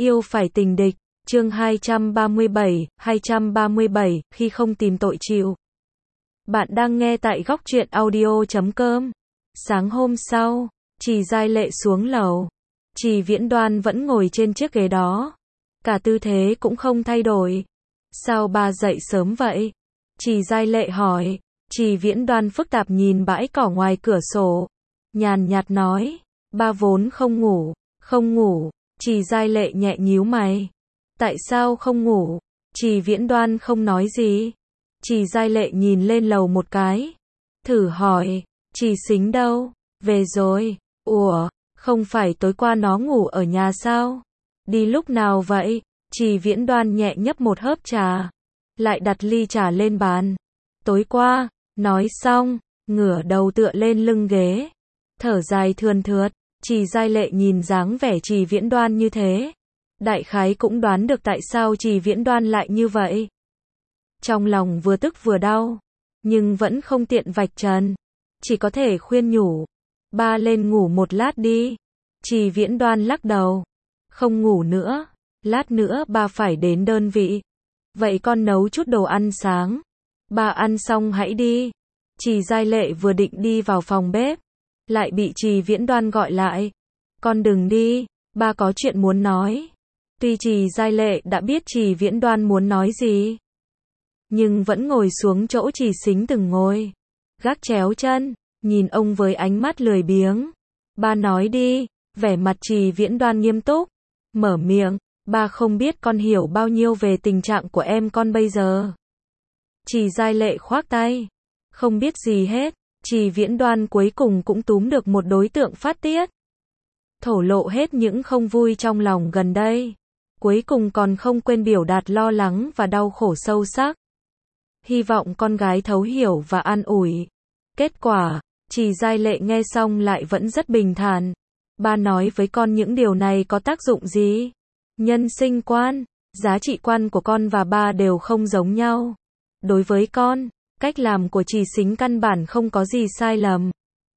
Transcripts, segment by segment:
Yêu phải tình địch, chương 237, khi không tìm tội chịu. Bạn đang nghe tại góc truyện audio.com. Sáng hôm sau, Trì Giai Lệ xuống lầu. Trì Viễn Đoan vẫn ngồi trên chiếc ghế đó. Cả tư thế cũng không thay đổi. Sao bà dậy sớm vậy? Trì Giai Lệ hỏi. Trì Viễn Đoan phức tạp nhìn bãi cỏ ngoài cửa sổ. Nhàn nhạt nói. Ba vốn không ngủ. Không ngủ. Trì Giai Lệ nhẹ nhíu mày. Tại sao không ngủ? Trì Viễn Đoan không nói gì. Trì Giai Lệ nhìn lên lầu một cái. Thử hỏi. Trì Sính đâu? Về rồi. Ủa, không phải tối qua nó ngủ ở nhà sao? Đi lúc nào vậy? Trì Viễn Đoan nhẹ nhấp một hớp trà. Lại đặt ly trà lên bàn. Tối qua. Nói xong, ngửa đầu tựa lên lưng ghế. Thở dài thườn thượt. Trì Giai Lệ nhìn dáng vẻ Trì Viễn Đoan như thế. Đại khái cũng đoán được tại sao Trì Viễn Đoan lại như vậy. Trong lòng vừa tức vừa đau. Nhưng vẫn không tiện vạch trần. Chỉ có thể khuyên nhủ. Ba lên ngủ một lát đi. Trì Viễn Đoan lắc đầu. Không ngủ nữa. Lát nữa ba phải đến đơn vị. Vậy con nấu chút đồ ăn sáng. Ba ăn xong hãy đi. Trì Giai Lệ vừa định đi vào phòng bếp. Lại bị Trì Viễn Đoan gọi lại. Con đừng đi. Ba có chuyện muốn nói. Tuy Trì Giai Lệ đã biết Trì Viễn Đoan muốn nói gì. Nhưng vẫn ngồi xuống chỗ Trì Sính từng ngồi. Gác chéo chân. Nhìn ông với ánh mắt lười biếng. Ba nói đi. Vẻ mặt Trì Viễn Đoan nghiêm túc. Mở miệng. Ba không biết con hiểu bao nhiêu về tình trạng của em con bây giờ. Trì Giai Lệ khoác tay. Không biết gì hết. Trì Viễn Đoan cuối cùng cũng túm được một đối tượng phát tiết. Thổ lộ hết những không vui trong lòng gần đây. Cuối cùng còn không quên biểu đạt lo lắng và đau khổ sâu sắc. Hy vọng con gái thấu hiểu và an ủi. Kết quả, Trì Giai Lệ nghe xong lại vẫn rất bình thản. Ba nói với con những điều này có tác dụng gì? Nhân sinh quan, giá trị quan của con và ba đều không giống nhau. Đối với con, cách làm của Trì Sính căn bản không có gì sai lầm.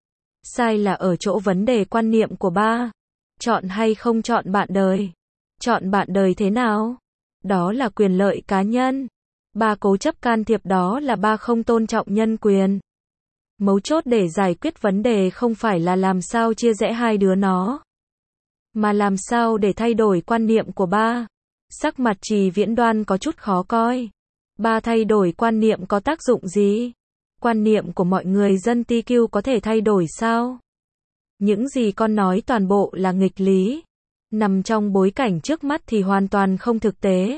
Sai là ở chỗ vấn đề quan niệm của ba. Chọn hay không chọn bạn đời. Chọn bạn đời thế nào? Đó là quyền lợi cá nhân. Ba cố chấp can thiệp đó là ba không tôn trọng nhân quyền. Mấu chốt để giải quyết vấn đề không phải là làm sao chia rẽ hai đứa nó. Mà làm sao để thay đổi quan niệm của ba. Sắc mặt Trì Viễn Đoan có chút khó coi. Ba thay đổi quan niệm có tác dụng gì? Quan niệm của mọi người dân TQ có thể thay đổi sao? Những gì con nói toàn bộ là nghịch lý. Nằm trong bối cảnh trước mắt thì hoàn toàn không thực tế.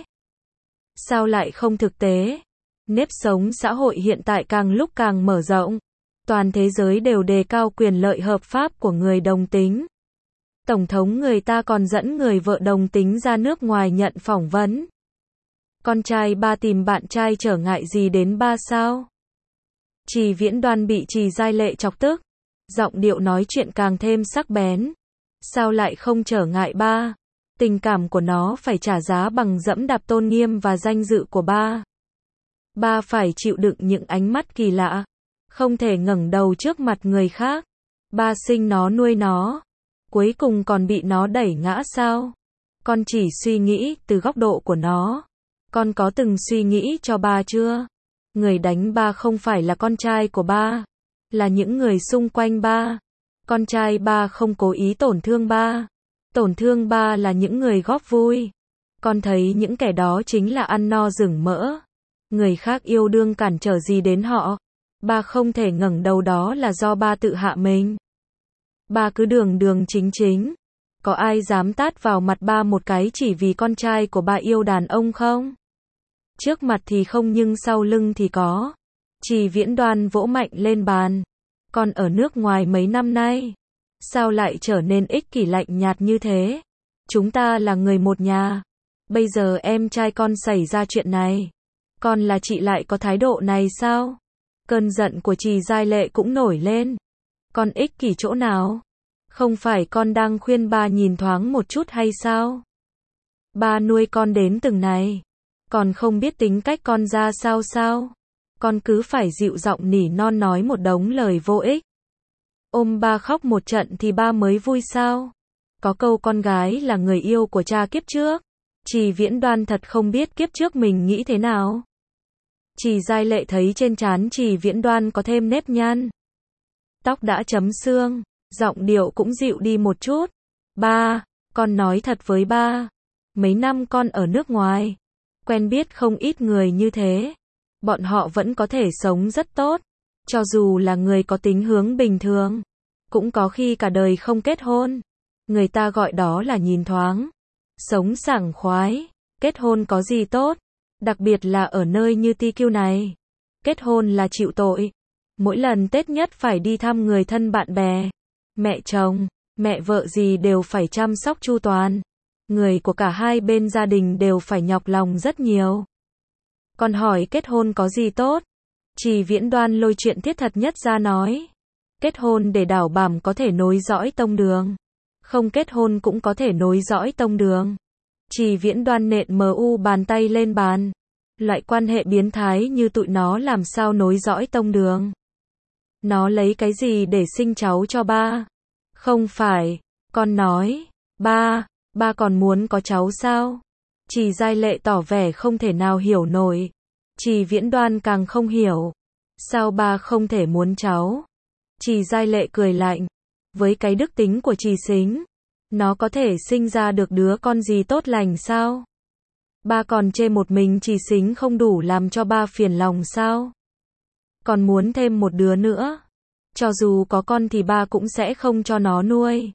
Sao lại không thực tế? Nếp sống xã hội hiện tại càng lúc càng mở rộng. Toàn thế giới đều đề cao quyền lợi hợp pháp của người đồng tính. Tổng thống người ta còn dẫn người vợ đồng tính ra nước ngoài nhận phỏng vấn. Con trai ba tìm bạn trai trở ngại gì đến ba sao? Trì Viễn Đoan bị Trì Giai Lệ chọc tức. Giọng điệu nói chuyện càng thêm sắc bén. Sao lại không trở ngại ba? Tình cảm của nó phải trả giá bằng dẫm đạp tôn nghiêm và danh dự của ba. Ba phải chịu đựng những ánh mắt kỳ lạ. Không thể ngẩng đầu trước mặt người khác. Ba sinh nó nuôi nó. Cuối cùng còn bị nó đẩy ngã sao? Con chỉ suy nghĩ từ góc độ của nó. Con có từng suy nghĩ cho ba chưa? Người đánh ba không phải là con trai của ba. Là những người xung quanh ba. Con trai ba không cố ý tổn thương ba. Tổn thương ba là những người góp vui. Con thấy những kẻ đó chính là ăn no rừng mỡ. Người khác yêu đương cản trở gì đến họ. Ba không thể ngẩng đầu đó là do ba tự hạ mình. Ba cứ đường đường chính chính. Có ai dám tát vào mặt ba một cái chỉ vì con trai của ba yêu đàn ông không? Trước mặt thì không nhưng sau lưng thì có. Trì Viễn Đoan vỗ mạnh lên bàn. Con ở nước ngoài mấy năm nay. Sao lại trở nên ích kỷ lạnh nhạt như thế? Chúng ta là người một nhà. Bây giờ em trai con xảy ra chuyện này. Con là chị lại có thái độ này sao? Cơn giận của Trì Giai Lệ cũng nổi lên. Con ích kỷ chỗ nào? Không phải con đang khuyên ba nhìn thoáng một chút hay sao? Ba nuôi con đến từng này. Còn không biết tính cách con ra sao sao? Con cứ phải dịu giọng nỉ non nói một đống lời vô ích. Ôm ba khóc một trận thì ba mới vui sao? Có câu con gái là người yêu của cha kiếp trước. Trì Viễn Đoan thật không biết kiếp trước mình nghĩ thế nào. Trì Giai Lệ thấy trên trán Trì Viễn Đoan có thêm nếp nhăn. Tóc đã chấm xương, giọng điệu cũng dịu đi một chút. Ba, con nói thật với ba. Mấy năm con ở nước ngoài, quen biết không ít người như thế. Bọn họ vẫn có thể sống rất tốt. Cho dù là người có tính hướng bình thường, cũng có khi cả đời không kết hôn. Người ta gọi đó là nhìn thoáng, sống sảng khoái. Kết hôn có gì tốt, đặc biệt là ở nơi như TQ này. Kết hôn là chịu tội. Mỗi lần Tết nhất phải đi thăm người thân bạn bè, mẹ chồng, mẹ vợ gì đều phải chăm sóc chu toàn. Người của cả hai bên gia đình đều phải nhọc lòng rất nhiều. Con hỏi kết hôn có gì tốt? Trì Viễn Đoan lôi chuyện thiết thật nhất ra nói. Kết hôn để đảm bảo có thể nối dõi tông đường. Không kết hôn cũng có thể nối dõi tông đường. Trì Viễn Đoan nện bàn tay lên bàn. Loại quan hệ biến thái như tụi nó làm sao nối dõi tông đường? Nó lấy cái gì để sinh cháu cho ba? Không phải, con nói, ba còn muốn có cháu sao? Trì Giai Lệ tỏ vẻ không thể nào hiểu nổi. Trì Viễn Đoan càng không hiểu. Sao ba không thể muốn cháu? Trì Giai Lệ cười lạnh. Với cái đức tính của Trì Sính, nó có thể sinh ra được đứa con gì tốt lành sao? Ba còn chê một mình Trì Sính không đủ làm cho ba phiền lòng sao? Còn muốn thêm một đứa nữa. Cho dù có con thì ba cũng sẽ không cho nó nuôi.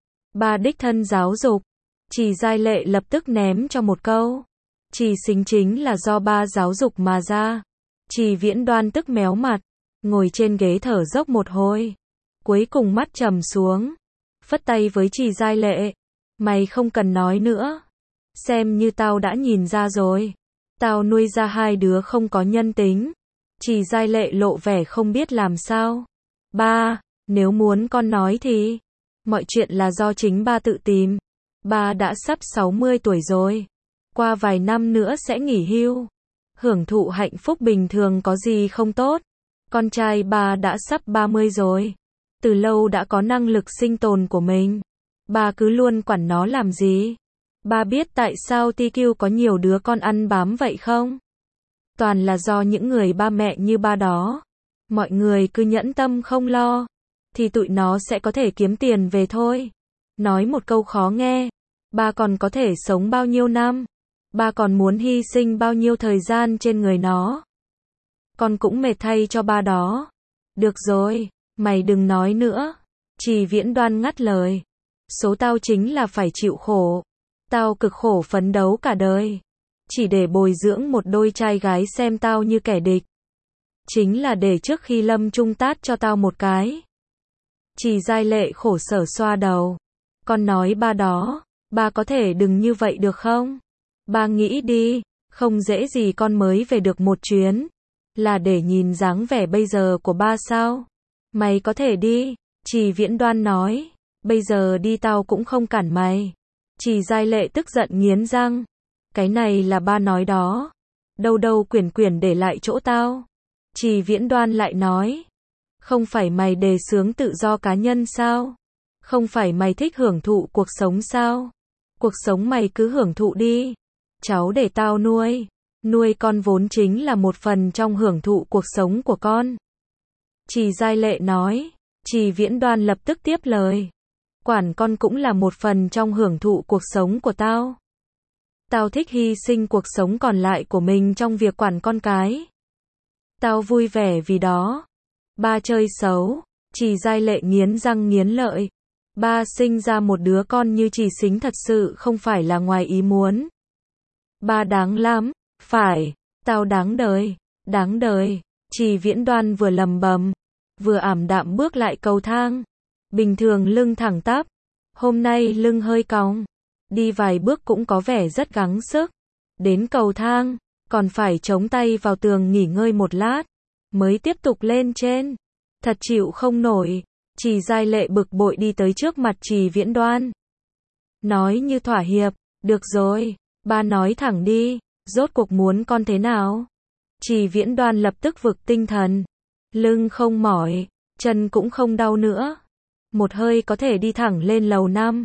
Ba đích thân giáo dục. Trì Giai Lệ lập tức ném cho một câu. Trì Sính chính là do ba giáo dục mà ra. Trì Viễn Đoan tức méo mặt, ngồi trên ghế thở dốc một hồi. Cuối cùng mắt trầm xuống, phất tay với Trì Giai Lệ. Mày không cần nói nữa. Xem như tao đã nhìn ra rồi. Tao nuôi ra hai đứa không có nhân tính. Trì Giai Lệ lộ vẻ không biết làm sao. Ba, nếu muốn con nói thì mọi chuyện là do chính ba tự tìm. Ba đã sắp 60 tuổi rồi. Qua vài năm nữa sẽ nghỉ hưu. Hưởng thụ hạnh phúc bình thường có gì không tốt. Con trai ba đã sắp 30 rồi. Từ lâu đã có năng lực sinh tồn của mình. Ba cứ luôn quản nó làm gì? Ba biết tại sao TQ có nhiều đứa con ăn bám vậy không? Toàn là do những người ba mẹ như ba đó. Mọi người cứ nhẫn tâm không lo, thì tụi nó sẽ có thể kiếm tiền về thôi. Nói một câu khó nghe, ba còn có thể sống bao nhiêu năm? Ba còn muốn hy sinh bao nhiêu thời gian trên người nó? Con cũng mệt thay cho ba đó. Được rồi, mày đừng nói nữa. Trì Viễn Đoan ngắt lời. Số tao chính là phải chịu khổ. Tao cực khổ phấn đấu cả đời, chỉ để bồi dưỡng một đôi trai gái xem tao như kẻ địch. Chính là để trước khi lâm chung tát cho tao một cái. Trì Giai Lệ khổ sở xoa đầu. Con nói ba đó, ba có thể đừng như vậy được không? Ba nghĩ đi, không dễ gì con mới về được một chuyến. Là để nhìn dáng vẻ bây giờ của ba sao? Mày có thể đi, Trì Viễn Đoan nói. Bây giờ đi tao cũng không cản mày. Trì Giai Lệ tức giận nghiến răng. Cái này là ba nói đó. Đâu quyển để lại chỗ tao. Trì Viễn Đoan lại nói. Không phải mày đề xướng tự do cá nhân sao? Không phải mày thích hưởng thụ cuộc sống sao? Cuộc sống mày cứ hưởng thụ đi. Cháu để tao nuôi. Nuôi con vốn chính là một phần trong hưởng thụ cuộc sống của con. Trì Giai Lệ nói. Trì Viễn Đoan lập tức tiếp lời. Quản con cũng là một phần trong hưởng thụ cuộc sống của tao. Tao thích hy sinh cuộc sống còn lại của mình trong việc quản con cái. Tao vui vẻ vì đó. Ba chơi xấu. Trì Giai Lệ nghiến răng nghiến lợi. Ba sinh ra một đứa con như Trì Sính thật sự không phải là ngoài ý muốn. Ba đáng lắm. Phải, tao đáng đời. Đáng đời. Trì Viễn Đoan vừa lầm bầm, vừa ảm đạm bước lại cầu thang. Bình thường lưng thẳng tắp, hôm nay lưng hơi cong. Đi vài bước cũng có vẻ rất gắng sức. Đến cầu thang, còn phải chống tay vào tường nghỉ ngơi một lát, mới tiếp tục lên trên. Thật chịu không nổi. Trì Giai Lệ bực bội đi tới trước mặt Trì Viễn Đoan. Nói như thỏa hiệp, được rồi, ba nói thẳng đi, rốt cuộc muốn con thế nào? Trì Viễn Đoan lập tức vực tinh thần. Lưng không mỏi, chân cũng không đau nữa. Một hơi có thể đi thẳng lên lầu 5.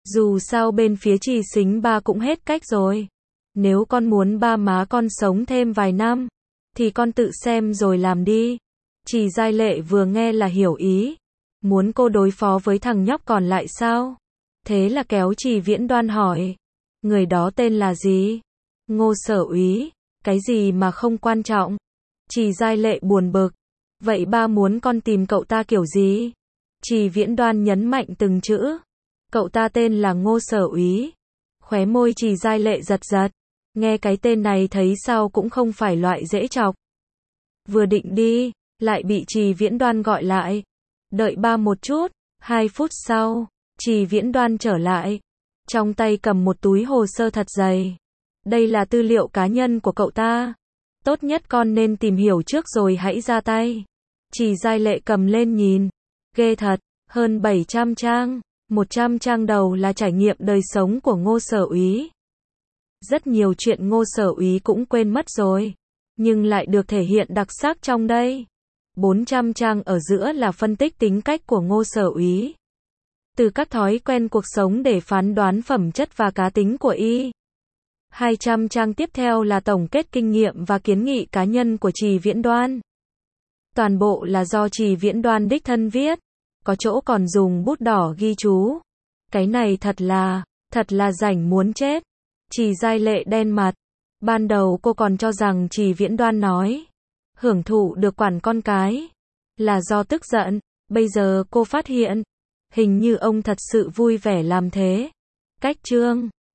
Dù sao bên phía Trì Sính ba cũng hết cách rồi. Nếu con muốn ba má con sống thêm vài năm, thì con tự xem rồi làm đi. Trì Giai Lệ vừa nghe là hiểu ý. Muốn cô đối phó với thằng nhóc còn lại sao? Thế là kéo Trì Viễn Đoan hỏi. Người đó tên là gì? Ngô Sở Úy. Cái gì mà không quan trọng? Trì Giai Lệ buồn bực. Vậy ba muốn con tìm cậu ta kiểu gì? Trì Viễn Đoan nhấn mạnh từng chữ. Cậu ta tên là Ngô Sở Úy. Khóe môi Trì Giai Lệ giật giật. Nghe cái tên này thấy sao cũng không phải loại dễ chọc. Vừa định đi, lại bị Trì Viễn Đoan gọi lại. Đợi ba một chút. 2 phút sau, Trì Viễn Đoan trở lại. Trong tay cầm một túi hồ sơ thật dày. Đây là tư liệu cá nhân của cậu ta. Tốt nhất con nên tìm hiểu trước rồi hãy ra tay. Trì Giai Lệ cầm lên nhìn. Ghê thật, hơn 700 trang. 100 trang đầu là trải nghiệm đời sống của Ngô Sở Úy. Rất nhiều chuyện Ngô Sở Úy cũng quên mất rồi, nhưng lại được thể hiện đặc sắc trong đây. 400 trang ở giữa là phân tích tính cách của Ngô Sở Úy. Từ các thói quen cuộc sống để phán đoán phẩm chất và cá tính của y. 200 trang tiếp theo là tổng kết kinh nghiệm và kiến nghị cá nhân của Trì Viễn Đoan. Toàn bộ là do Trì Viễn Đoan đích thân viết. Có chỗ còn dùng bút đỏ ghi chú. Cái này thật là rảnh muốn chết. Trì Giai Lệ đen mặt. Ban đầu cô còn cho rằng Trì Viễn Đoan nói hưởng thụ được quản con cái là do tức giận. Bây giờ cô phát hiện, hình như ông thật sự vui vẻ làm thế. Cách chương